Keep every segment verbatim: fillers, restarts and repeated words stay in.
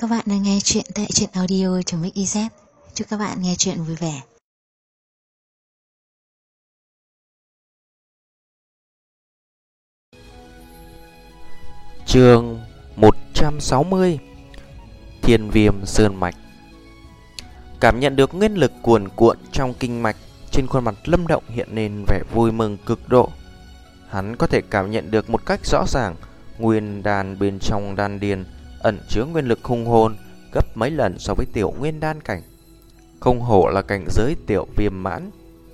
Các bạn đang nghe chuyện tại truyện audio.mixyz. Chúc các bạn nghe chuyện vui vẻ. Chương một trăm sáu mươi. Thiên Viêm Sơn Mạch. Cảm nhận được nguyên lực cuồn cuộn trong kinh mạch, trên khuôn mặt Lâm Động hiện lên vẻ vui mừng cực độ. Hắn có thể cảm nhận được một cách rõ ràng, nguyên đan bên trong đan điền ẩn chứa nguyên lực hung hồn gấp mấy lần so với tiểu nguyên đan cảnh. Không hổ là cảnh giới tiểu viêm mãn.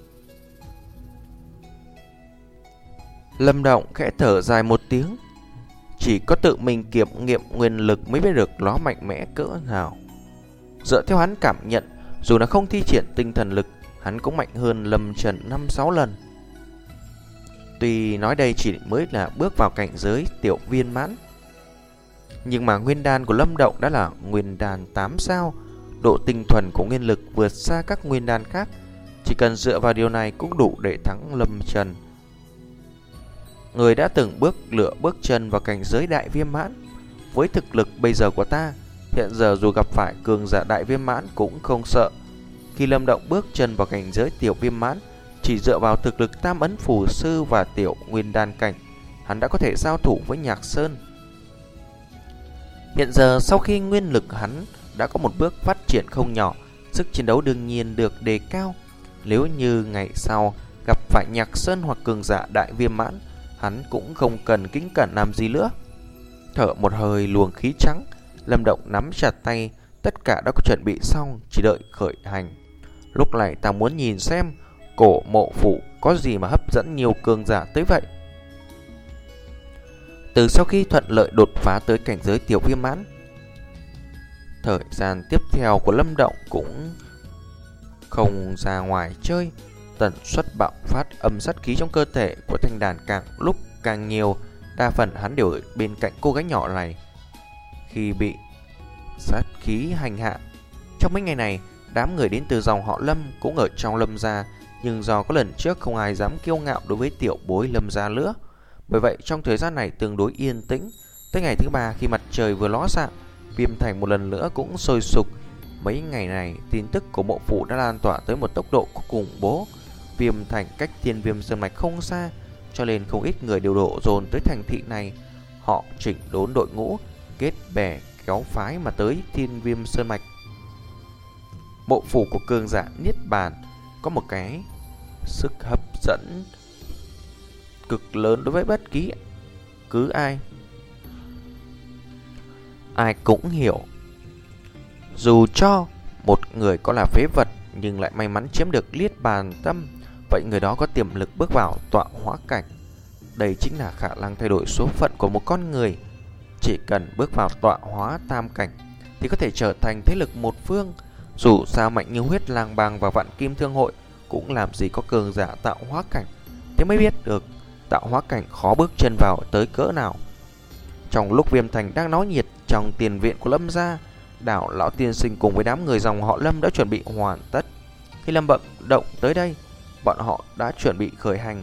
Lâm Động khẽ thở dài một tiếng. Chỉ có tự mình kiểm nghiệm nguyên lực mới biết được nó mạnh mẽ cỡ nào. Dựa theo hắn cảm nhận, dù là không thi triển tinh thần lực, hắn cũng mạnh hơn Lâm Trần năm sáu lần. Tuy nói đây chỉ mới là bước vào cảnh giới tiểu viên mãn, nhưng mà nguyên đan của Lâm Động đã là nguyên đan tám sao. Độ tinh thuần của nguyên lực vượt xa các nguyên đan khác. Chỉ cần dựa vào điều này cũng đủ để thắng Lâm Trần, người đã từng bước lựa bước chân vào cảnh giới đại viêm mãn. Với thực lực bây giờ của ta, hiện giờ dù gặp phải cường giả đại viêm mãn cũng không sợ. Khi Lâm Động bước chân vào cảnh giới tiểu viêm mãn, chỉ dựa vào thực lực tam ấn phù sư và tiểu nguyên đan cảnh, hắn đã có thể giao thủ với Nhạc Sơn. Hiện giờ sau khi nguyên lực hắn đã có một bước phát triển không nhỏ, sức chiến đấu đương nhiên được đề cao. Nếu như ngày sau gặp phải Nhạc Sơn hoặc cường giả đại viêm mãn, hắn cũng không cần kính cẩn làm gì nữa. Thở một hơi luồng khí trắng, Lâm Động nắm chặt tay, tất cả đã có chuẩn bị xong, chỉ đợi khởi hành. Lúc này ta muốn nhìn xem cổ mộ phủ có gì mà hấp dẫn nhiều cường giả tới vậy. Từ sau khi thuận lợi đột phá tới cảnh giới tiểu viêm mãn, thời gian tiếp theo của Lâm Động cũng không ra ngoài chơi. Tần suất bạo phát âm sát khí trong cơ thể của thanh đàn càng lúc càng nhiều. Đa phần hắn đều ở bên cạnh cô gái nhỏ này. Khi bị sát khí hành hạ, trong mấy ngày này, đám người đến từ dòng họ Lâm cũng ở trong Lâm gia. Nhưng do có lần trước không ai dám kiêu ngạo đối với tiểu bối Lâm gia nữa, bởi vậy trong thời gian này tương đối yên tĩnh. Tới ngày thứ ba, khi mặt trời vừa ló dạng, Viêm Thành một lần nữa cũng sôi sục. Mấy ngày này, tin tức của mộ phủ đã lan tỏa tới một tốc độ khủng bố. Viêm Thành cách Thiên Viêm Sơn Mạch không xa, cho nên không ít người đều đổ dồn tới thành thị này. Họ chỉnh đốn đội ngũ, kết bè kéo phái mà tới Thiên Viêm Sơn Mạch. Mộ phủ của cường giả Niết Bàn có một cái sức hấp dẫn cực lớn đối với bất kỳ cứ ai. Ai cũng hiểu, dù cho một người có là phế vật nhưng lại may mắn chiếm được Niết Bàn tâm, vậy người đó có tiềm lực bước vào tọa hóa cảnh. Đây chính là khả năng thay đổi số phận của một con người. Chỉ cần bước vào tọa hóa tam cảnh thì có thể trở thành thế lực một phương. Dù sao Mạnh Như Huyết, Lang Bang và Vạn Kim Thương Hội cũng làm gì có cường giả tạo hóa cảnh, thế mới biết được tạo hóa cảnh khó bước chân vào tới cỡ nào. Trong lúc Viêm Thành đang náo nhiệt trong tiền viện của Lâm gia, Đảo lão tiên sinh cùng với đám người dòng họ Lâm đã chuẩn bị hoàn tất. Khi Lâm Động tới đây, bọn họ đã chuẩn bị khởi hành.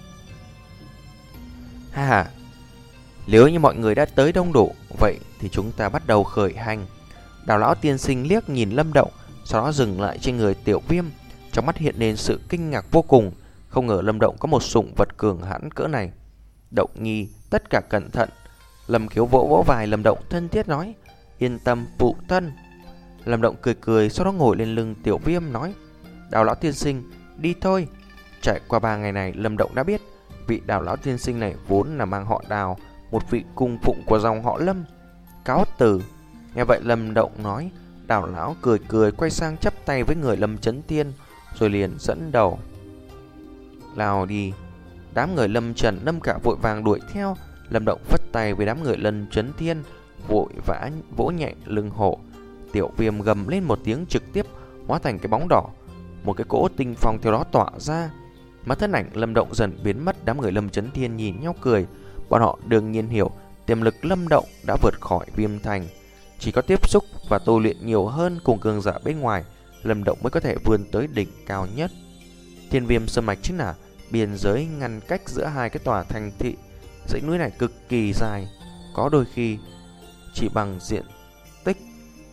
Ha ha, nếu như mọi người đã tới đông đủ, vậy thì chúng ta bắt đầu khởi hành. Đào lão tiên sinh liếc nhìn Lâm Động, sau đó dừng lại trên người Tiểu Viêm, trong mắt hiện lên sự kinh ngạc vô cùng. Không ngờ Lâm Động có một sủng vật cường hãn cỡ này. Động nhi, tất cả cẩn thận. Lâm Khiếu vỗ vỗ vai Lâm Động thân thiết nói, yên tâm phụ thân. Lâm Động cười cười, sau đó ngồi lên lưng Tiểu Viêm nói, Đào lão tiên sinh, đi thôi. Trải qua ba ngày này, Lâm Động đã biết vị Đào lão tiên sinh này vốn là mang họ Đào, một vị cung phụng của dòng họ Lâm. Cáo từ. Nghe vậy Lâm Động nói, Đào lão cười cười quay sang chắp tay với người Lâm Chấn Thiên, rồi liền dẫn đầu lao đi. Đám người Lâm Trần, Lâm Cả vội vàng đuổi theo. Lâm Động phất tay với đám người Lâm Chấn Thiên, vội vã vỗ nhẹ lưng hổ. Tiểu Viêm gầm lên một tiếng, trực tiếp hóa thành cái bóng đỏ. Một cái cỗ tinh phong theo đó tỏa ra. Mà thân ảnh Lâm Động dần biến mất. Đám người Lâm Chấn Thiên nhìn nhau cười. Bọn họ đương nhiên hiểu tiềm lực Lâm Động đã vượt khỏi Viêm Thành. Chỉ có tiếp xúc và tu luyện nhiều hơn cùng cường giả bên ngoài, Lâm Động mới có thể vươn tới đỉnh cao nhất. Thiên Viêm Sơn Mạch chính là biên giới ngăn cách giữa hai cái tòa thành thị. Dãy núi này cực kỳ dài, có đôi khi chỉ bằng diện tích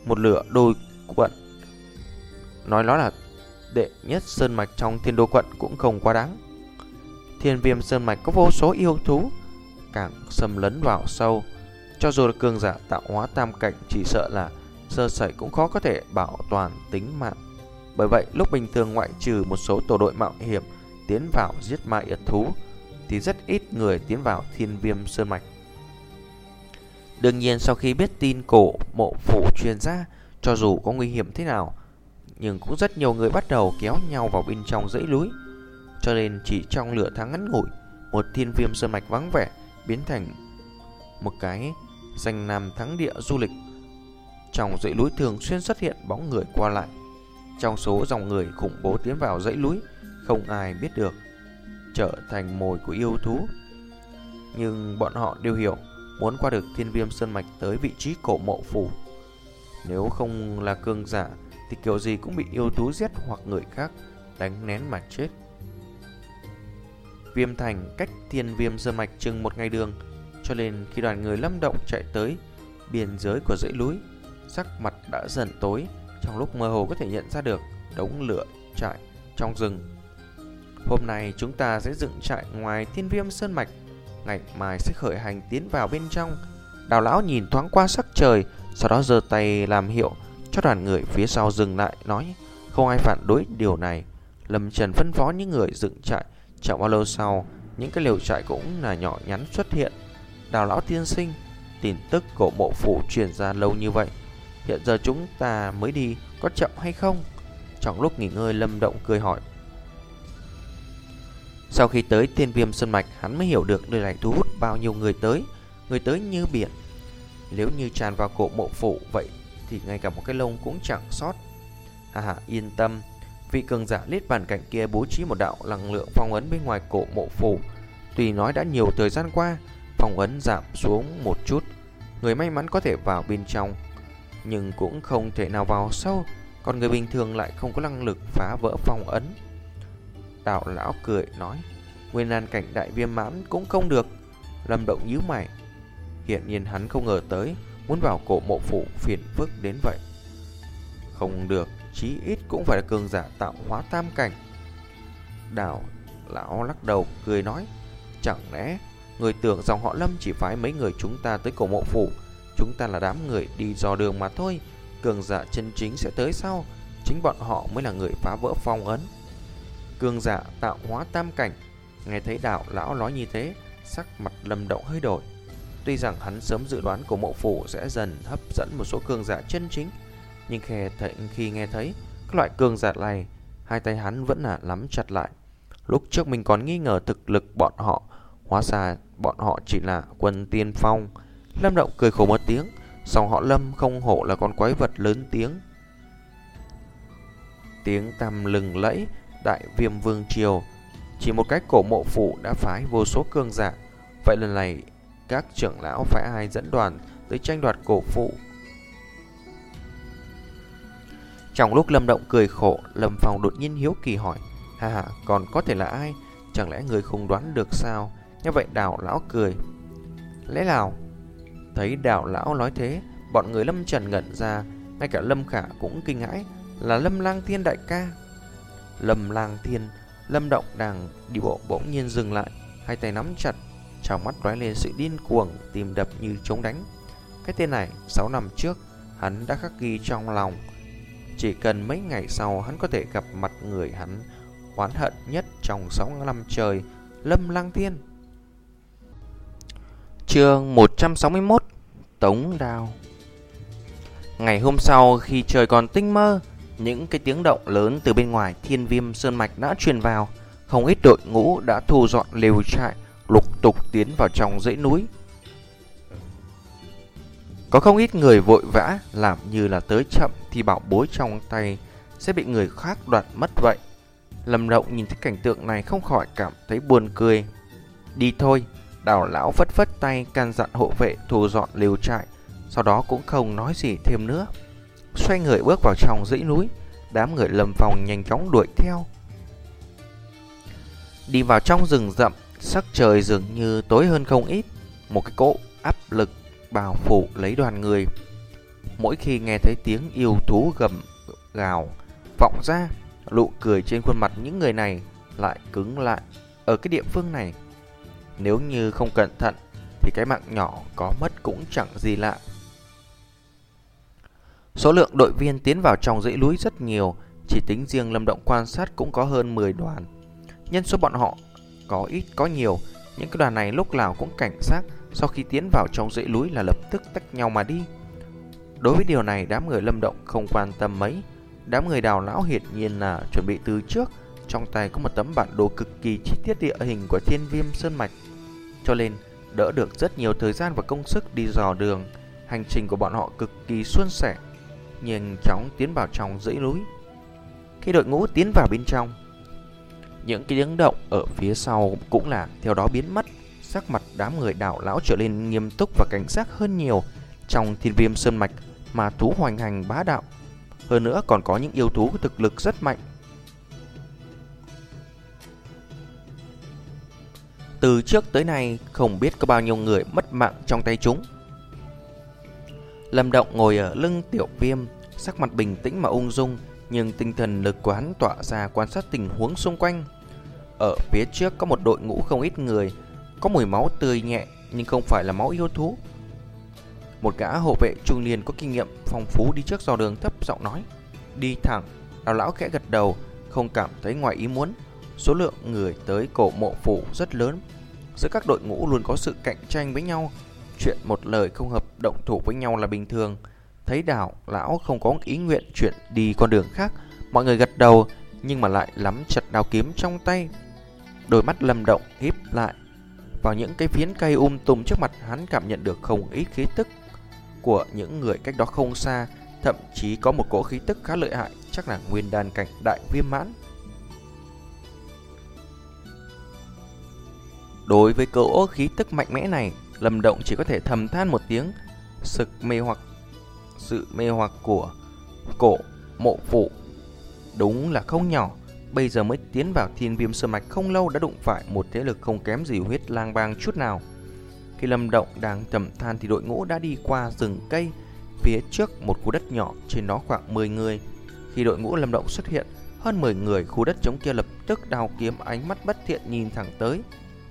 một lửa đôi quận. Nói nó là đệ nhất sơn mạch trong Thiên Đô quận cũng không quá đáng. Thiên Viêm sơn mạch có vô số yêu thú, càng xâm lấn vào sâu. Cho dù là cường giả tạo hóa tam cảnh, chỉ sợ là sơ sẩy cũng khó có thể bảo toàn tính mạng. Bởi vậy lúc bình thường ngoại trừ một số tổ đội mạo hiểm tiến vào giết ma yết thú, thì rất ít người tiến vào Thiên Viêm sơn mạch. Đương nhiên sau khi biết tin cổ mộ phủ truyền ra, cho dù có nguy hiểm thế nào, nhưng cũng rất nhiều người bắt đầu kéo nhau vào bên trong dãy núi. Cho nên chỉ trong nửa tháng ngắn ngủi, một Thiên Viêm sơn mạch vắng vẻ biến thành một cái danh nam thắng địa du lịch. Trong dãy núi thường xuyên xuất hiện bóng người qua lại. Trong số dòng người khủng bố tiến vào dãy núi, không ai biết được, trở thành mồi của yêu thú. Nhưng bọn họ đều hiểu, muốn qua được Thiên Viêm sơn mạch tới vị trí cổ mộ phủ, nếu không là cường giả thì kiểu gì cũng bị yêu thú giết hoặc người khác đánh nén mà chết. Viêm thành cách Thiên Viêm sơn mạch chừng một ngày đường, cho nên khi đoàn người Lâm Động chạy tới biên giới của dãy núi, sắc mặt đã dần tối. Trong lúc mơ hồ có thể nhận ra được đống lửa trại trong rừng. Hôm nay chúng ta sẽ dựng trại ngoài Thiên Viêm sơn mạch, ngày mai sẽ khởi hành tiến vào bên trong. Đào lão nhìn thoáng qua sắc trời, sau đó giơ tay làm hiệu cho đoàn người phía sau dừng lại, nói không ai phản đối điều này. Lâm Trần phân phó những người dựng trại. Chẳng bao lâu sau, những cái lều trại cũng là nhỏ nhắn xuất hiện. Đào lão tiên sinh, tin tức cổ mộ phủ truyền ra lâu như vậy, hiện giờ chúng ta mới đi, có chậm hay không? Trong lúc nghỉ ngơi, Lâm Động cười hỏi. Sau khi tới Thiên Viêm sơn mạch, hắn mới hiểu được nơi này thu hút bao nhiêu người tới. Người tới như biển. Nếu như tràn vào cổ mộ phủ vậy thì ngay cả một cái lông cũng chẳng sót. Hà hà, yên tâm. Vị cường giả Niết Bàn cảnh kia bố trí một đạo năng lượng phong ấn bên ngoài cổ mộ phủ. Tuy nói đã nhiều thời gian qua, phong ấn giảm xuống một chút, người may mắn có thể vào bên trong, nhưng cũng không thể nào vào sâu. Còn người bình thường lại không có năng lực phá vỡ phong ấn. Đạo lão cười nói, nguyên an cảnh đại viêm mãn cũng không được. Lâm Động nhíu mày. Hiện nhiên hắn không ngờ tới muốn vào cổ mộ phủ phiền phức đến vậy. Không được, chí ít cũng phải là cường giả tạo hóa tam cảnh. Đạo lão lắc đầu cười nói, chẳng lẽ người tưởng dòng họ Lâm chỉ phái mấy người chúng ta tới cổ mộ phủ? Chúng ta là đám người đi dò đường mà thôi. Cường giả chân chính sẽ tới sau, chính bọn họ mới là người phá vỡ phong ấn. Cường giả tạo hóa tam cảnh. Nghe thấy đạo lão nói như thế, sắc mặt Lâm Động hơi đổi. Tuy rằng hắn sớm dự đoán cổ mộ phủ sẽ dần hấp dẫn một số cường giả chân chính, nhưng khi nghe thấy các loại cường giả này, hai tay hắn vẫn là nắm chặt lại. Lúc trước mình còn nghi ngờ thực lực bọn họ, hóa ra bọn họ chỉ là quân tiên phong. Lâm Động cười khổ một tiếng. Dòng họ Lâm không hổ là con quái vật lớn tiếng. Tiếng tăm lừng lẫy Đại Viêm vương triều, chỉ một cái cổ mộ phủ đã phái vô số cường giả. Vậy lần này các trưởng lão phải ai dẫn đoàn tới tranh đoạt cổ phụ? Trong lúc Lâm Động cười khổ, Lâm Phong đột nhiên hiếu kỳ hỏi, hà hà, còn có thể là ai? Chẳng lẽ người không đoán được sao? Như vậy Đào lão cười, lẽ nào? Thấy Đào lão nói thế, bọn người Lâm Trần ngẩn ra. Ngay cả Lâm Khả cũng kinh hãi, là Lâm Lang Thiên đại ca. Lâm Lang Thiên. Lâm Động đang đi bộ bỗng nhiên dừng lại, hai tay nắm chặt, trong mắt lóe lên sự điên cuồng, tim đập như trống đánh. Cái tên này sáu năm trước hắn đã khắc ghi trong lòng. Chỉ cần mấy ngày sau hắn có thể gặp mặt người hắn oán hận nhất trong sáu năm trời, Lâm Lang Thiên. Chương một trăm sáu mươi mốt. Tống đao. Ngày hôm sau, khi trời còn tinh mơ, những cái tiếng động lớn từ bên ngoài Thiên Viêm sơn mạch đã truyền vào. Không ít đội ngũ đã thu dọn lều trại, lục tục tiến vào trong dãy núi. Có không ít người vội vã, làm như là tới chậm thì bảo bối trong tay sẽ bị người khác đoạt mất vậy. Lâm Động nhìn thấy cảnh tượng này không khỏi cảm thấy buồn cười. Đi thôi. Đào lão phất phất tay can dặn hộ vệ thu dọn lều trại, sau đó cũng không nói gì thêm nữa. Xoay người bước vào trong dãy núi. Đám người Lâm Phong nhanh chóng đuổi theo. Đi vào trong rừng rậm, sắc trời dường như tối hơn không ít. Một cái cỗ áp lực bao phủ lấy đoàn người. Mỗi khi nghe thấy tiếng yêu thú gầm gào vọng ra, nụ cười trên khuôn mặt những người này lại cứng lại. Ở cái địa phương này, nếu như không cẩn thận thì cái mạng nhỏ có mất cũng chẳng gì lạ. Số lượng đội viên tiến vào trong dãy núi rất nhiều, chỉ tính riêng Lâm Động quan sát cũng có hơn mười đoàn. Nhân số bọn họ có ít có nhiều, những cái đoàn này lúc nào cũng cảnh giác, sau khi tiến vào trong dãy núi là lập tức tách nhau mà đi. Đối với điều này, đám người Lâm Động không quan tâm mấy. Đám người Đào lão hiển nhiên là chuẩn bị từ trước, trong tay có một tấm bản đồ cực kỳ chi tiết địa hình của Thiên Viêm Sơn Mạch, cho nên đỡ được rất nhiều thời gian và công sức đi dò đường. Hành trình của bọn họ cực kỳ suôn sẻ, nhanh chóng tiến vào trong dãy núi. Khi đội ngũ tiến vào bên trong, những cái tiếng động ở phía sau cũng là theo đó biến mất. Sắc mặt đám người Đào lão trở nên nghiêm túc và cảnh giác hơn nhiều. Trong Thiên Viêm Sơn Mạch mà thú hoành hành bá đạo, hơn nữa còn có những yêu thú thực lực rất mạnh. Từ trước tới nay không biết có bao nhiêu người mất mạng trong tay chúng. Lâm Động ngồi ở lưng Tiểu Viêm, sắc mặt bình tĩnh mà ung dung, nhưng tinh thần lực của hắn tỏa ra quan sát tình huống xung quanh. Ở phía trước có một đội ngũ không ít người, có mùi máu tươi nhẹ nhưng không phải là máu yêu thú. Một gã hộ vệ trung niên có kinh nghiệm phong phú đi trước dò đường thấp giọng nói: "Đi thẳng." Đào lão khẽ gật đầu, không cảm thấy ngoài ý muốn. Số lượng người tới cổ mộ phủ rất lớn, giữa các đội ngũ luôn có sự cạnh tranh với nhau, chuyện một lời không hợp động thủ với nhau là bình thường. Thấy Đào lão không có ý nguyện chuyển đi con đường khác, mọi người gật đầu nhưng mà lại nắm chặt đao kiếm trong tay. Đôi mắt Lâm Động híp lại, vào những cái phiến cây um tùm trước mặt hắn cảm nhận được không ít khí tức của những người cách đó không xa, thậm chí có một cỗ khí tức khá lợi hại, chắc là nguyên đan cảnh đại viêm mãn. Đối với cỗ khí tức mạnh mẽ này, Lâm Động chỉ có thể thầm than một tiếng. Sự mê hoặc sự mê hoặc của cổ mộ phủ đúng là không nhỏ. Bây giờ mới tiến vào Thiên Viêm Sơn Mạch không lâu đã đụng phải một thế lực không kém gì Huyết Lang Bang chút nào. Khi Lâm Động đang thầm than thì đội ngũ đã đi qua rừng cây, phía trước một khu đất nhỏ, trên đó khoảng mười người. Khi đội ngũ Lâm Động xuất hiện, hơn mười người khu đất trống kia lập tức đao kiếm, ánh mắt bất thiện nhìn thẳng tới.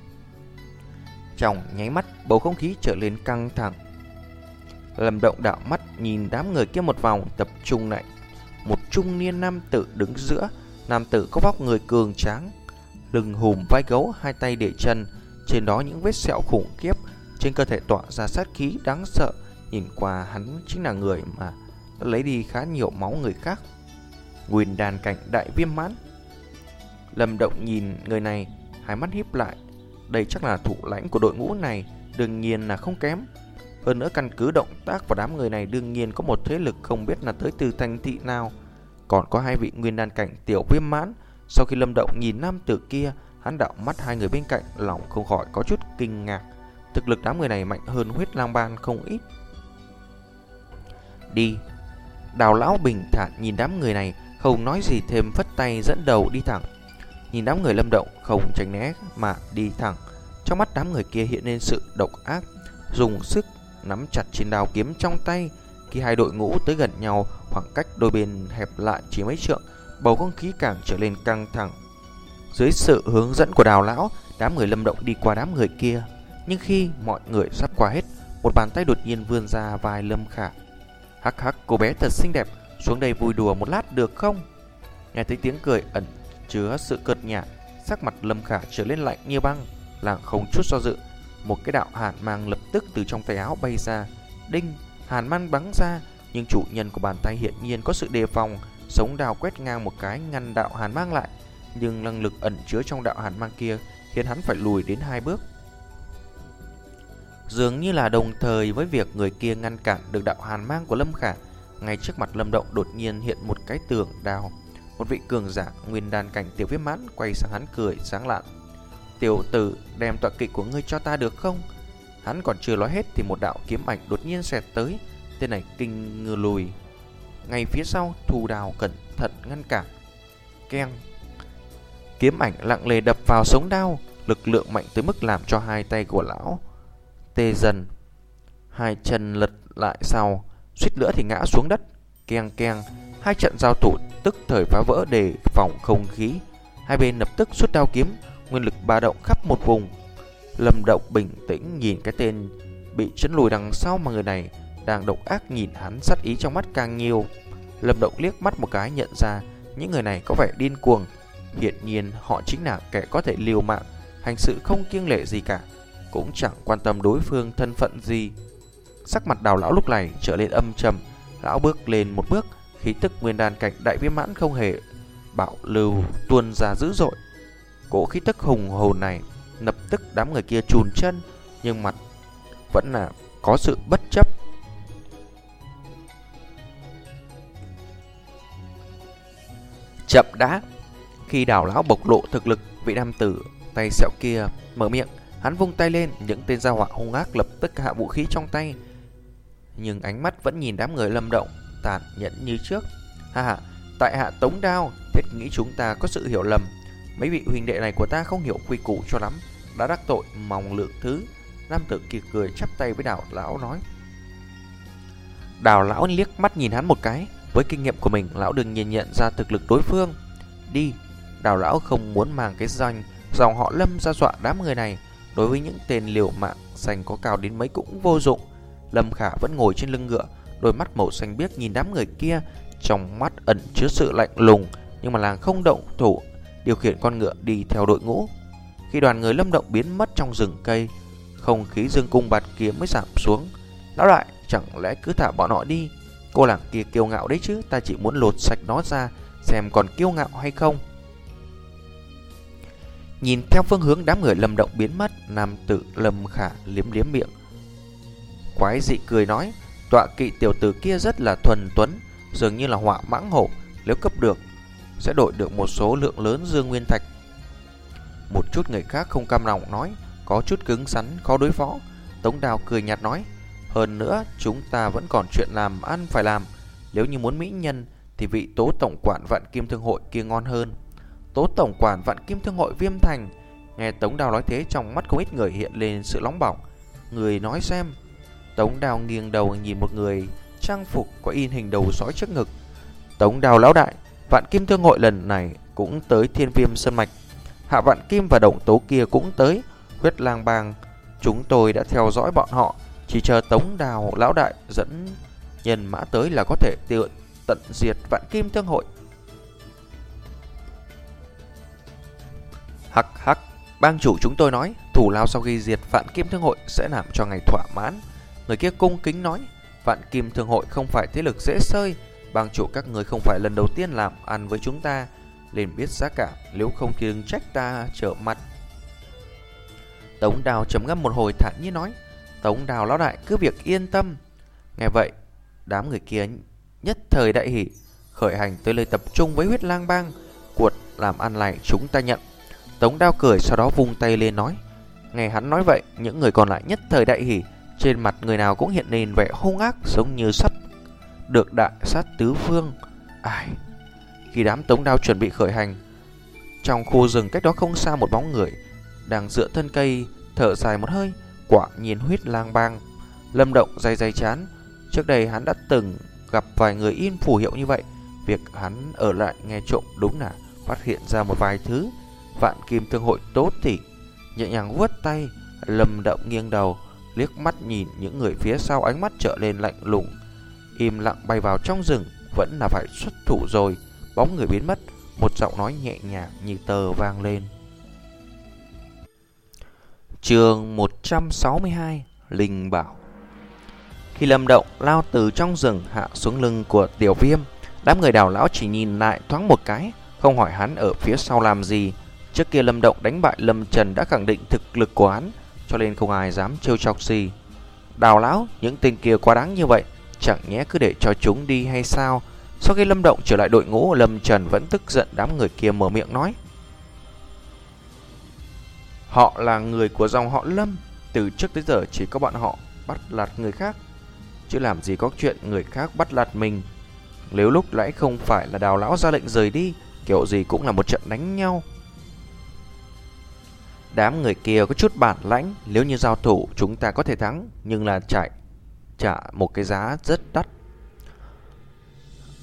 Trong nháy mắt, bầu không khí trở nên căng thẳng. Lâm Động đảo mắt nhìn đám người kia một vòng, tập trung lại. Một trung niên nam tử đứng giữa. Nam tử có vóc người cường tráng, lưng hùm vai gấu, hai tay để chân, trên đó những vết sẹo khủng khiếp, trên cơ thể tỏa ra sát khí đáng sợ. Nhìn qua hắn chính là người mà đã lấy đi khá nhiều máu người khác, nguyên đan cảnh đại viêm mãn. Lâm Động nhìn người này, hai mắt híp lại. Đây chắc là thủ lãnh của đội ngũ này, đương nhiên là không kém. Hơn nữa căn cứ động tác và đám người này đương nhiên có một thế lực không biết là tới từ thành thị nào. Còn có hai vị nguyên đan cảnh tiểu viêm mãn. Sau khi Lâm Động nhìn nam tử kia, hắn đạo mắt hai người bên cạnh, lòng không khỏi có chút kinh ngạc. Thực lực đám người này mạnh hơn Huyết Lang Bang không ít. Đi. Đào lão bình thản nhìn đám người này, không nói gì thêm, phất tay dẫn đầu đi thẳng. Nhìn đám người Lâm Động không tránh né mà đi thẳng. Trong mắt đám người kia hiện lên sự độc ác, dùng sức nắm chặt trên đao kiếm trong tay. Khi hai đội ngũ tới gần nhau, khoảng cách đôi bên hẹp lại chỉ mấy trượng, bầu không khí càng trở nên căng thẳng. Dưới sự hướng dẫn của Đào lão, đám người Lâm Động đi qua đám người kia. Nhưng khi mọi người sắp qua hết, một bàn tay đột nhiên vươn ra vai Lâm Khả. Hắc hắc, cô bé thật xinh đẹp, xuống đây vui đùa một lát được không? Nghe thấy tiếng cười ẩn chứa sự cợt nhả, sắc mặt Lâm Khả trở lên lạnh như băng, làng không chút do dự. Một cái đạo hàn mang lập tức từ trong tay áo bay ra. Đinh, hàn mang bắn ra, nhưng chủ nhân của bàn tay hiển nhiên có sự đề phòng, sống đào quét ngang một cái ngăn đạo hàn mang lại. Nhưng năng lực ẩn chứa trong đạo hàn mang kia khiến hắn phải lùi đến hai bước. Dường như là đồng thời với việc người kia ngăn cản được đạo hàn mang của Lâm Khả, ngay trước mặt Lâm Động đột nhiên hiện một cái tường đào. Một vị cường giả nguyên đan cảnh tiểu viêm mãn quay sang hắn cười sáng lạn. Tiểu tử, đem tọa kỵ của ngươi cho ta được không? Hắn còn chưa nói hết thì một đạo kiếm ảnh đột nhiên xẹt tới. Tên này kinh ngư lùi. Ngay phía sau, Thù Đào cẩn thận ngăn cản. Keng. Kiếm ảnh lặng lề đập vào sống đao, lực lượng mạnh tới mức làm cho hai tay của lão tê dần. Hai chân lật lại sau, suýt nữa thì ngã xuống đất. Keng keng, hai trận giao thủ tức thời phá vỡ đề phòng không khí. Hai bên lập tức xuất đao kiếm, nguyên lực ba động khắp một vùng. Lâm Động bình tĩnh nhìn cái tên bị chấn lùi đằng sau mà người này đang độc ác nhìn hắn, sát ý trong mắt càng nhiều. Lâm Động liếc mắt một cái nhận ra những người này có vẻ điên cuồng. Hiển nhiên họ chính là kẻ có thể liều mạng, hành sự không kiêng lệ gì cả, cũng chẳng quan tâm đối phương thân phận gì. Sắc mặt Đào lão lúc này trở lên âm trầm. Lão bước lên một bước, khí tức nguyên đan cảnh đại viêm mãn không hề bạo lưu tuôn ra dữ dội. Cỗ khí tức hùng hồn này lập tức đám người kia chùn chân, nhưng mặt vẫn là có sự bất chấp. Chậm đã. Khi Đào lão bộc lộ thực lực, vị nam tử tay sẹo kia mở miệng, hắn vung tay lên, những tên gia họa hung ác lập tức hạ vũ khí trong tay, nhưng ánh mắt vẫn nhìn đám người Lâm Động tàn nhẫn như trước. Ha ha, tại hạ Tống Đao, thiết nghĩ chúng ta có sự hiểu lầm. Mấy vị huynh đệ này của ta không hiểu quy củ cho lắm, đã đắc tội mong lượng thứ. Nam tử kia cười chắp tay với Đào lão nói. Đào lão liếc mắt nhìn hắn một cái. Với kinh nghiệm của mình, lão đương nhiên nhận ra thực lực đối phương. Đi. Đào lão không muốn mang cái danh dòng họ Lâm ra dọa đám người này. Đối với những tên liều mạng danh có cao đến mấy cũng vô dụng. Lâm Khả vẫn ngồi trên lưng ngựa, đôi mắt màu xanh biếc nhìn đám người kia, trong mắt ẩn chứa sự lạnh lùng, nhưng mà làng không động thủ, điều khiển con ngựa đi theo đội ngũ. Khi đoàn người Lâm Động biến mất trong rừng cây, không khí dương cung bạt kiếm mới giảm xuống. Lão đại, chẳng lẽ cứ thả bọn họ đi? Cô làng kia kiêu ngạo đấy chứ, ta chỉ muốn lột sạch nó ra, xem còn kiêu ngạo hay không. Nhìn theo phương hướng đám người Lâm Động biến mất, nam tử Lâm Khả liếm liếm miệng, quái dị cười nói, tọa kỵ tiểu tử kia rất là thuần tuấn, dường như là họa mãng hổ, nếu cấp được sẽ đổi được một số lượng lớn dương nguyên thạch. Một chút người khác không cam lòng nói, có chút cứng rắn khó đối phó. Tống Đào cười nhạt nói, hơn nữa chúng ta vẫn còn chuyện làm ăn phải làm, nếu như muốn mỹ nhân thì vị Tố tổng quản Vạn Kim Thương hội kia ngon hơn. Tố tổng quản Vạn Kim Thương hội Viêm Thành. Nghe Tống Đào nói thế, trong mắt không ít người hiện lên sự nóng bỏng. Người nói xem. Tống Đào nghiêng đầu nhìn một người trang phục có in hình đầu sói trước ngực. Tống Đào lão đại, Vạn Kim Thương hội lần này cũng tới Thiên Viêm Sơn Mạch. Hạ Vạn Kim và Đồng Tố kia cũng tới Huyết Lang Bang. Chúng tôi đã theo dõi bọn họ, chỉ chờ Tống Đào lão đại dẫn nhân mã tới là có thể tiêu tận diệt Vạn Kim Thương hội. Hắc hắc, bang chủ chúng tôi nói, thủ lao sau khi diệt Vạn Kim Thương hội sẽ làm cho ngài thỏa mãn. Người kia cung kính nói, Vạn Kim Thương hội không phải thế lực dễ xơi, bang chủ các người không phải lần đầu tiên làm ăn với chúng ta, nên biết giá cả, nếu không thì đừng trách ta trở mặt. Tống Đào trầm ngâm một hồi thản nhiên nói, Tống Đào lão đại cứ việc yên tâm. Nghe vậy, đám người kia nhất thời đại hỉ, khởi hành tới nơi tập trung với Huyết Lang Bang. Cuộc làm ăn này chúng ta nhận. Tống Đao cười, sau đó vung tay lên nói. Nghe hắn nói vậy, những người còn lại nhất thời đại hỉ, trên mặt người nào cũng hiện lên vẻ hung ác, giống như sắp được đại sát tứ phương. Ai? Khi đám Tống Đao chuẩn bị khởi hành, trong khu rừng cách đó không xa, một bóng người đang dựa thân cây thở dài một hơi. Quả nhiên Huyết Lang Bang. Lâm Động day day chán. Trước đây hắn đã từng gặp vài người in phù hiệu như vậy. Việc hắn ở lại nghe trộm đúng là phát hiện ra một vài thứ. Vạn Kim Thương hội tốt tỷ. Nhẹ nhàng vuốt tay, Lâm Động nghiêng đầu, liếc mắt nhìn những người phía sau, ánh mắt trở lên lạnh lùng. Im lặng bay vào trong rừng, vẫn là phải xuất thủ rồi. Bóng người biến mất, một giọng nói nhẹ nhàng như tờ vang lên. Chương một trăm sáu mươi hai, Linh Bảo. Khi Lâm Động lao từ trong rừng hạ xuống lưng của Tiểu Viêm, đám người Đào lão chỉ nhìn lại thoáng một cái, không hỏi hắn ở phía sau làm gì. Trước kia Lâm Động đánh bại Lâm Trần đã khẳng định thực lực của hắn, cho nên không ai dám trêu chọc gì. Đào lão, những tên kia quá đáng như vậy, chẳng nhẽ cứ để cho chúng đi hay sao? Sau khi Lâm Động trở lại đội ngũ, Lâm Trần vẫn tức giận, đám người kia mở miệng nói. Họ là người của dòng họ Lâm, từ trước tới giờ chỉ có bọn họ bắt lạt người khác, chứ làm gì có chuyện người khác bắt lạt mình. Nếu lúc nãy không phải là Đào lão ra lệnh rời đi, kiểu gì cũng là một trận đánh nhau. Đám người kia có chút bản lãnh, nếu như giao thủ chúng ta có thể thắng, nhưng là chạy trả một cái giá rất đắt.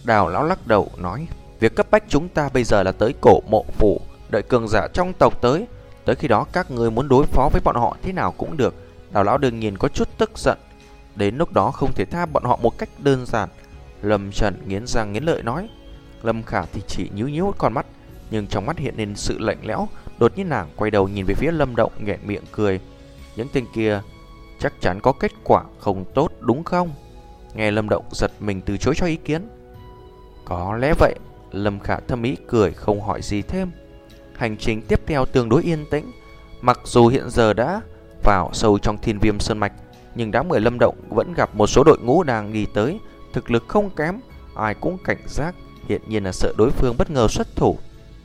Đào lão lắc đầu nói, việc cấp bách chúng ta bây giờ là tới cổ mộ phủ, đợi cường giả trong tộc tới. Tới khi đó các người muốn đối phó với bọn họ thế nào cũng được. Đào lão đương nhiên có chút tức giận. Đến lúc đó không thể tha bọn họ một cách đơn giản. Lâm Trần nghiến răng nghiến lợi nói. Lâm Khả thì chỉ nhíu nhíu con mắt, nhưng trong mắt hiện lên sự lạnh lẽo. Đột nhiên nàng quay đầu nhìn về phía Lâm Động, nghẹn miệng cười. Những tên kia chắc chắn có kết quả không tốt đúng không? Nghe Lâm Động giật mình từ chối cho ý kiến. Có lẽ vậy. Lâm Khả thâm ý cười, không hỏi gì thêm. Hành trình tiếp theo tương đối yên tĩnh. Mặc dù hiện giờ đã vào sâu trong Thiên Viêm Sơn Mạch, nhưng đám người Lâm Động vẫn gặp một số đội ngũ đang đi tới, thực lực không kém, ai cũng cảnh giác, hiện nhiên là sợ đối phương bất ngờ xuất thủ.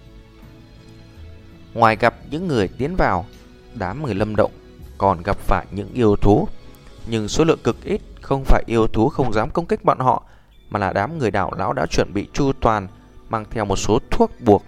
Ngoài gặp những người tiến vào, đám người Lâm Động còn gặp phải những yêu thú, nhưng số lượng cực ít. Không phải yêu thú không dám công kích bọn họ, mà là đám người Đào lão đã chuẩn bị chu toàn, mang theo một số thuốc buộc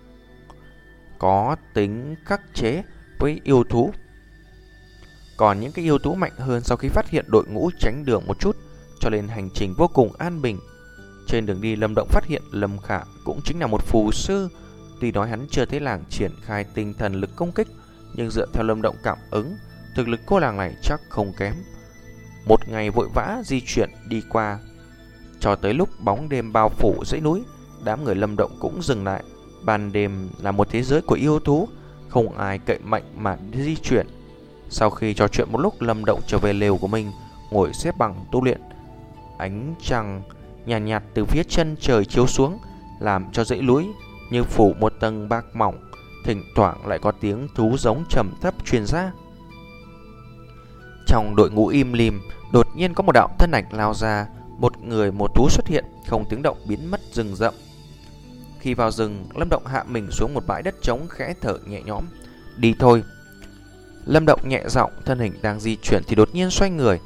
có tính khắc chế với yêu thú. Còn những cái yêu thú mạnh hơn sau khi phát hiện đội ngũ tránh đường một chút, cho nên hành trình vô cùng an bình. Trên đường đi, Lâm Động phát hiện Lâm Khả cũng chính là một phù sư. Tuy nói hắn chưa thấy làng triển khai tinh thần lực công kích, nhưng dựa theo Lâm Động cảm ứng, thực lực cô làng này chắc không kém. Một ngày vội vã di chuyển đi qua, cho tới lúc bóng đêm bao phủ dãy núi, đám người Lâm Động cũng dừng lại. Ban đêm là một thế giới của yêu thú, không ai cậy mạnh mà di chuyển. Sau khi trò chuyện một lúc, Lâm Động trở về lều của mình, ngồi xếp bằng tu luyện. Ánh trăng nhàn nhạt, nhạt từ phía chân trời chiếu xuống, làm cho dãy núi như phủ một tầng bạc mỏng. Thỉnh thoảng lại có tiếng thú giống trầm thấp truyền ra. Trong đội ngũ im lìm, đột nhiên có một đạo thân ảnh lao ra. Một người một thú xuất hiện, không tiếng động biến mất rừng rậm. Khi vào rừng, Lâm Động hạ mình xuống một bãi đất trống, khẽ thở nhẹ nhõm. Đi thôi. Lâm Động nhẹ giọng, thân hình đang di chuyển thì đột nhiên xoay người.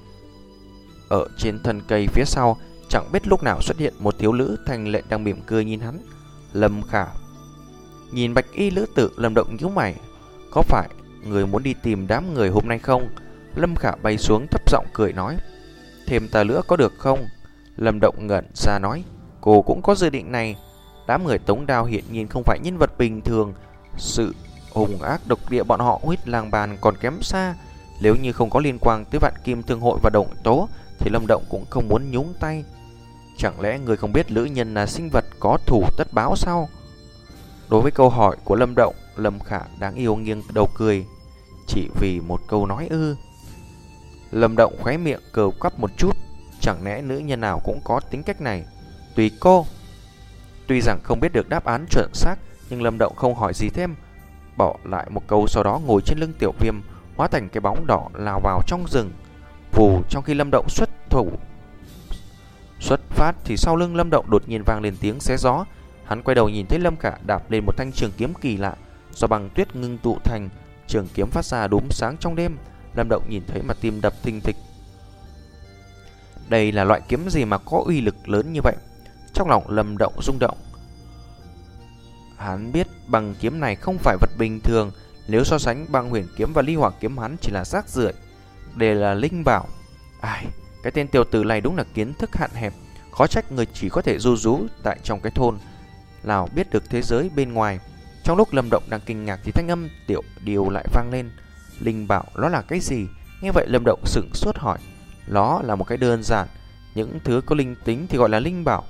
Ở trên thân cây phía sau, chẳng biết lúc nào xuất hiện một thiếu nữ thanh lệ đang mỉm cười nhìn hắn. Lâm Khả. Nhìn bạch y nữ tử, Lâm Động nhíu mày. Có phải người muốn đi tìm đám người hôm nay không? Lâm Khả bay xuống thấp giọng cười nói. Thêm ta nữa có được không? Lâm Động ngẩn ra nói. Cô cũng có dự định này. Đám người Tống Đao hiện nhiên không phải nhân vật bình thường. Sự hung ác độc địa bọn họ huyết lang bàn còn kém xa. Nếu như không có liên quan tới Vạn Kim Thương Hội và Động Tố thì Lâm Động cũng không muốn nhúng tay. Chẳng lẽ người không biết nữ nhân là sinh vật có thủ tất báo sao? Đối với câu hỏi của Lâm Động, Lâm Khả đáng yêu nghiêng đầu cười. Chỉ vì một câu nói ư? Lâm Động khóe miệng cờ quắp một chút. Chẳng lẽ nữ nhân nào cũng có tính cách này? Tùy cô. Tuy rằng không biết được đáp án chuẩn xác, nhưng Lâm Động không hỏi gì thêm, bỏ lại một câu sau đó ngồi trên lưng Tiểu Viêm, hóa thành cái bóng đỏ lao vào trong rừng. Vù, trong khi Lâm Động xuất thủ xuất phát thì sau lưng Lâm Động đột nhiên vang lên tiếng xé gió. Hắn quay đầu nhìn thấy Lâm Khả đạp lên một thanh trường kiếm kỳ lạ, do băng tuyết ngưng tụ thành. Trường kiếm phát ra đốm sáng trong đêm. Lâm Động nhìn thấy mà tim đập thình thịch. Đây là loại kiếm gì mà có uy lực lớn như vậy? Trong lòng Lâm Động rung động. Hắn biết băng kiếm này không phải vật bình thường. Nếu so sánh băng huyền kiếm và ly hỏa kiếm, hắn chỉ là rác rưởi. Đây là linh bảo. Ai, cái tên tiểu tử này đúng là kiến thức hạn hẹp. Khó trách người chỉ có thể ru rú tại trong cái thôn, nào biết được thế giới bên ngoài. Trong lúc Lâm Động đang kinh ngạc thì thanh âm Tiểu Điều lại vang lên. Linh bảo, nó là cái gì? Nghe vậy Lâm Động sững sốt hỏi. Nó là một cái đơn giản. Những thứ có linh tính thì gọi là linh bảo.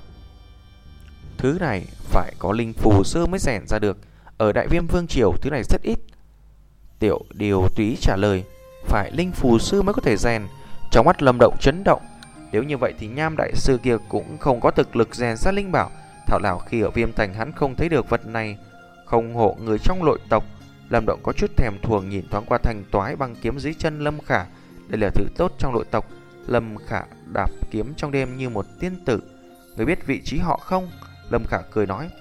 Thứ này phải có linh phù sư mới rèn ra được. Ở Đại Viêm Vương Triều thứ này rất ít. Tiểu Điều túy trả lời. Phải linh phù sư mới có thể rèn. Trong mắt Lâm Động chấn động. Nếu như vậy thì Nham đại sư kia cũng không có thực lực rèn ra linh bảo. Thảo nào khi ở Viêm Thành hắn không thấy được vật này. Không hộ người trong nội tộc. Lâm Động có chút thèm thuồng nhìn thoáng qua thanh toái băng kiếm dưới chân Lâm Khả. Đây là thứ tốt trong nội tộc. Lâm Khả đạp kiếm trong đêm như một tiên tử. Người biết vị trí họ không? Lâm Khả cười nói.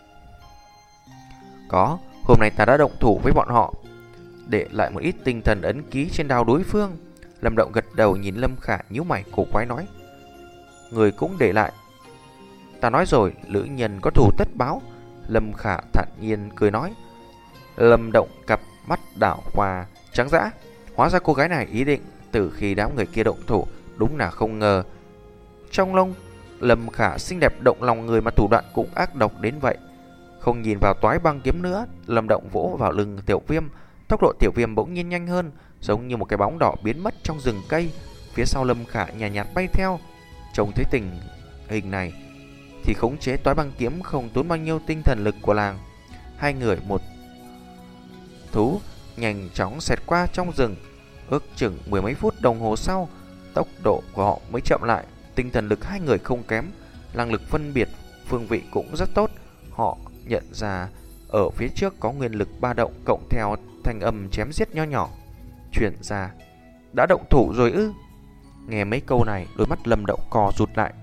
Có, hôm nay ta đã động thủ với bọn họ, để lại một ít tinh thần ấn ký trên đao đối phương. Lâm Động gật đầu nhìn Lâm Khả nhíu mày cổ quái nói. Người cũng để lại. Ta nói rồi, lữ nhân có thù tất báo. Lâm Khả thản nhiên cười nói. Lâm Động cặp mắt đảo qua trắng dã. Hóa ra cô gái này ý định từ khi đám người kia động thủ, đúng là không ngờ. Trong lông Lâm Khả xinh đẹp động lòng người mà thủ đoạn cũng ác độc đến vậy. Không nhìn vào toái băng kiếm nữa, Lâm Động vỗ vào lưng Tiểu Viêm. Tốc độ Tiểu Viêm bỗng nhiên nhanh hơn, giống như một cái bóng đỏ biến mất trong rừng cây. Phía sau Lâm Khả nhàn nhạt, nhạt bay theo. Trông thấy tình hình này thì khống chế toái băng kiếm không tốn bao nhiêu tinh thần lực của làng. Hai người một thú nhanh chóng xẹt qua trong rừng. Ước chừng mười mấy phút đồng hồ sau, tốc độ của họ mới chậm lại. Tinh thần lực hai người không kém, năng lực phân biệt phương vị cũng rất tốt. Họ nhận ra ở phía trước có nguyên lực ba động cộng theo thanh âm chém giết nho nhỏ truyền ra. Đã động thủ rồi ư? Nghe mấy câu này, đôi mắt Lâm Động co rụt lại.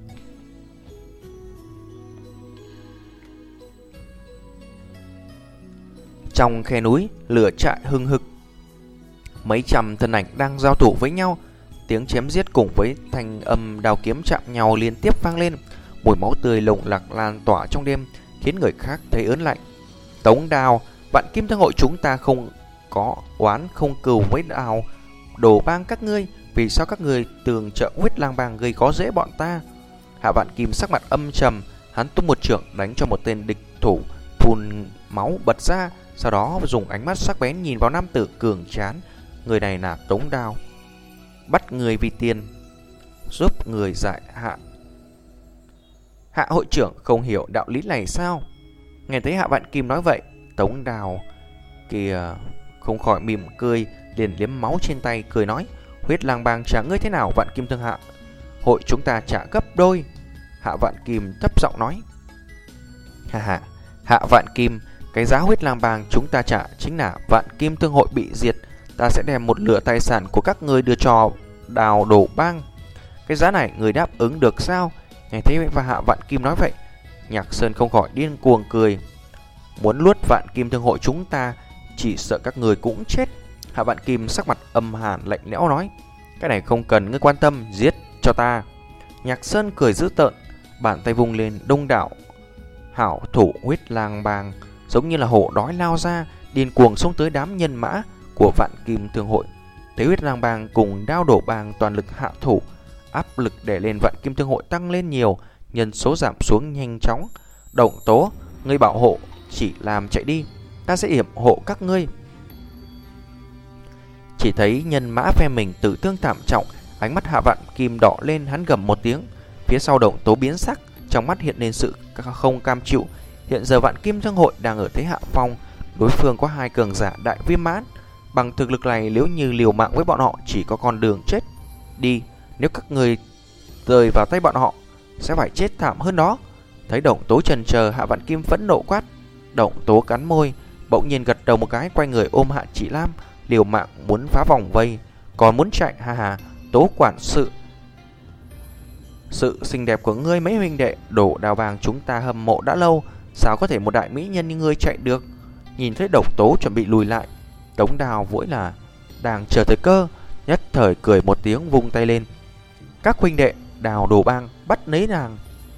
Trong khe núi, lửa trại hừng hực. Mấy trăm thân ảnh đang giao thủ với nhau. Tiếng chém giết cùng với thanh âm đao kiếm chạm nhau liên tiếp vang lên. Mùi máu tươi lồng lạc lan tỏa trong đêm, khiến người khác thấy ớn lạnh. Tống Đào, Vạn Kim Thương hội chúng ta không có oán không cừu với Đào Đồ Bang các ngươi. Vì sao các ngươi tường trợ Huyết Lang Bang gây khó dễ bọn ta? Hạ Vạn Kim sắc mặt âm trầm, hắn tung một chưởng đánh cho một tên địch thủ phun máu bật ra, sau đó dùng ánh mắt sắc bén nhìn vào nam tử cường tráng. Người này là Tống Đào. Bắt người vì tiền, giúp người giải hạ. Hạ hội trưởng không hiểu đạo lý này sao? Nghe thấy Hạ Vạn Kim nói vậy, Tống Đào kìa không khỏi mỉm cười, liền liếm máu trên tay cười nói: Huyết Lang Bang trả ngươi thế nào Vạn Kim Thương Hạ? Hội chúng ta trả gấp đôi. Hạ Vạn Kim thấp giọng nói. Ha ha, Hạ Vạn Kim, cái giá Huyết Lang Bang chúng ta trả chính là Vạn Kim Thương hội bị diệt. Ta sẽ đem một nửa tài sản của các ngươi đưa cho Đào Đồ Bang. Cái giá này người đáp ứng được sao? Nghe thấy và Hạ Vạn Kim nói vậy, Nhạc Sơn không khỏi điên cuồng cười. Muốn luốt Vạn Kim Thương hội chúng ta, chỉ sợ các người cũng chết. Hạ Vạn Kim sắc mặt âm hàn lạnh lẽo nói: Cái này không cần ngươi quan tâm, giết cho ta. Nhạc Sơn cười dữ tợn, bàn tay vung lên, đông đảo hảo thủ Huyết Lang Bang giống như là hổ đói lao ra, điên cuồng xông tới đám nhân mã của Vạn Kim Thương hội. Thấy Huyết Lang Bang cùng Đao Đổ Bang toàn lực hạ thủ, áp lực để lên Vạn Kim Thương hội tăng lên nhiều, nhân số giảm xuống nhanh chóng. Động Tố, ngươi bảo hộ chỉ làm chạy đi, ta sẽ yểm hộ các ngươi. Chỉ thấy nhân mã phe mình tử thương thảm trọng, ánh mắt Hạ Vạn Kim đỏ lên, hắn gầm một tiếng. Phía sau Động Tố biến sắc, trong mắt hiện lên sự không cam chịu. Hiện giờ Vạn Kim Thương hội đang ở thế hạ phong, đối phương có hai cường giả đại viêm mãn. Bằng thực lực này, nếu như liều mạng với bọn họ chỉ có con đường chết. Đi, nếu các người rơi vào tay bọn họ sẽ phải chết thảm hơn đó. Thấy Động Tố chần chờ, Hạ Vạn Kim phẫn nộ quát. Động Tố cắn môi, bỗng nhiên gật đầu một cái, quay người ôm Hạ Chỉ Lam, liều mạng muốn phá vòng vây. Còn muốn chạy, ha ha, Tố quản sự. Sự xinh đẹp của ngươi mấy huynh đệ Đổ Đào Bang chúng ta hâm mộ đã lâu, sao có thể một đại mỹ nhân như ngươi chạy được? Nhìn thấy Độc Tố chuẩn bị lùi lại, Tống Đào vội là đang chờ thời cơ, nhất thời cười một tiếng vung tay lên. Các huynh đệ Đào Đồ Bang bắt lấy nàng.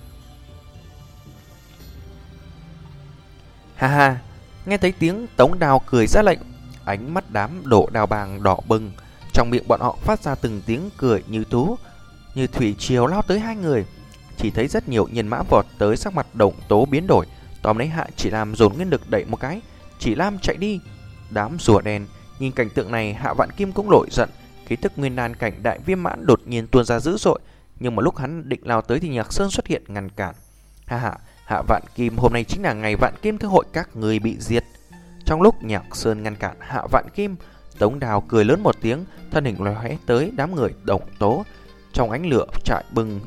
Ha ha, nghe thấy tiếng Tống Đào cười ra lệnh, ánh mắt đám Đổ Đào Bang đỏ bừng, trong miệng bọn họ phát ra từng tiếng cười như thú, như thủy triều lao tới hai người. Chỉ thấy rất nhiều nhân mã vọt tới, sắc mặt Động Tố biến đổi, tóm lấy Hạ Chỉ Lam dồn nguyên lực đẩy một cái. Chỉ Lam chạy đi. Đám rùa đen nhìn cảnh tượng này, Hạ Vạn Kim cũng nổi giận. Khí tức nguyên đan cảnh đại viêm mãn đột nhiên tuôn ra dữ dội, nhưng mà lúc hắn định lao tới thì Nhạc Sơn xuất hiện ngăn cản. Ha ha, Hạ Vạn Kim, hôm nay chính là ngày Vạn Kim Thương hội các người bị diệt. Trong lúc Nhạc Sơn ngăn cản Hạ Vạn Kim, Tống Đào cười lớn một tiếng, thân hình lóe tới đám người Động Tố. Trong ánh lửa trại bừng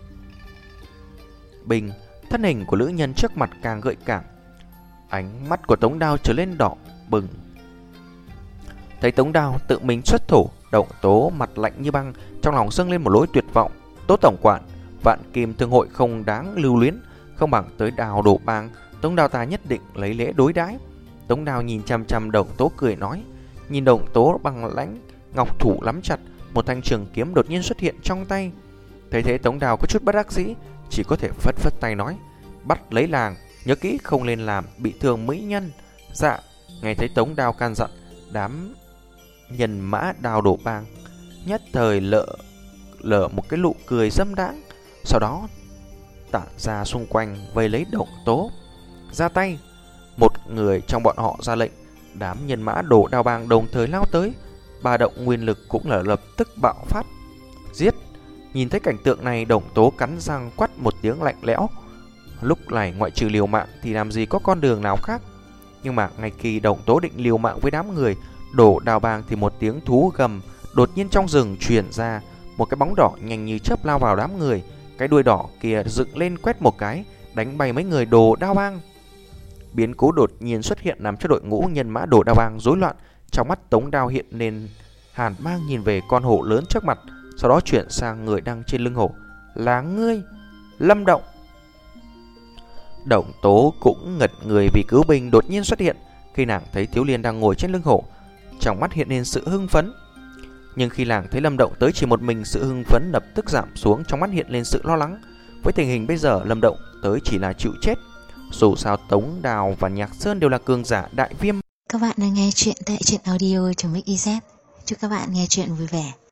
bình, thân hình của nữ nhân trước mặt càng gợi cảm. Ánh mắt của Tống Đào trở lên đỏ bừng. Thấy Tống Đào tự mình xuất thủ, Động Tố mặt lạnh như băng, trong lòng dâng lên một nỗi tuyệt vọng. Tố tổng quản, Vạn Kim Thương hội không đáng lưu luyến, không bằng tới Đào Đổ Bang. Tống Đào ta nhất định lấy lễ đối đãi. Tống Đào nhìn chăm chăm Động Tố cười nói. Nhìn Động Tố bằng lãnh ngọc thủ nắm chặt, một thanh trường kiếm đột nhiên xuất hiện trong tay. Thấy thế Tống Đào có chút bất đắc dĩ, chỉ có thể phất phất tay nói: Bắt lấy làng, nhớ kỹ không nên làm bị thương mỹ nhân. Dạ. Nghe thấy Tống Đào can dặn, đám nhân mã Đào Đổ Bang nhất thời lợ lở một cái nụ cười dâm đãng, sau đó tản ra xung quanh vây lấy Động Tố. Ra tay! Một người trong bọn họ ra lệnh. Đám nhân mã Đồ Đao Bang đồng thời lao tới. Ba động nguyên lực cũng là lập tức bạo phát. Giết! Nhìn thấy cảnh tượng này, Động Tố cắn răng quát một tiếng lạnh lẽo. Lúc này ngoại trừ liều mạng thì làm gì có con đường nào khác. Nhưng mà ngay khi Động Tố định liều mạng với đám người Đồ Đao Bang thì một tiếng thú gầm đột nhiên trong rừng truyền ra. Một cái bóng đỏ nhanh như chớp lao vào đám người. Cái đuôi đỏ kia dựng lên quét một cái, đánh bay mấy người Đồ Đao Bang. Biến cố đột nhiên xuất hiện làm cho đội ngũ nhân mã Đồ Đao Bang rối loạn. Trong mắt Tống Đao hiện lên hàn mang nhìn về con hổ lớn trước mặt, sau đó chuyển sang người đang trên lưng hổ. Là ngươi, Lâm Động. Động Tố cũng ngật người vì cứu binh đột nhiên xuất hiện. Khi nàng thấy Thiếu Liên đang ngồi trên lưng hổ, trong mắt hiện lên sự hưng phấn. Nhưng khi nàng thấy Lâm Động tới chỉ một mình, sự hưng phấn lập tức giảm xuống, trong mắt hiện lên sự lo lắng. Với tình hình bây giờ, Lâm Động tới chỉ là chịu chết. Dù sao Tống Đào và Nhạc Sơn đều là cường giả đại viêm. Các bạn đang nghe chuyện tại truyện audio chấm xyz. Chúc các bạn nghe chuyện vui vẻ.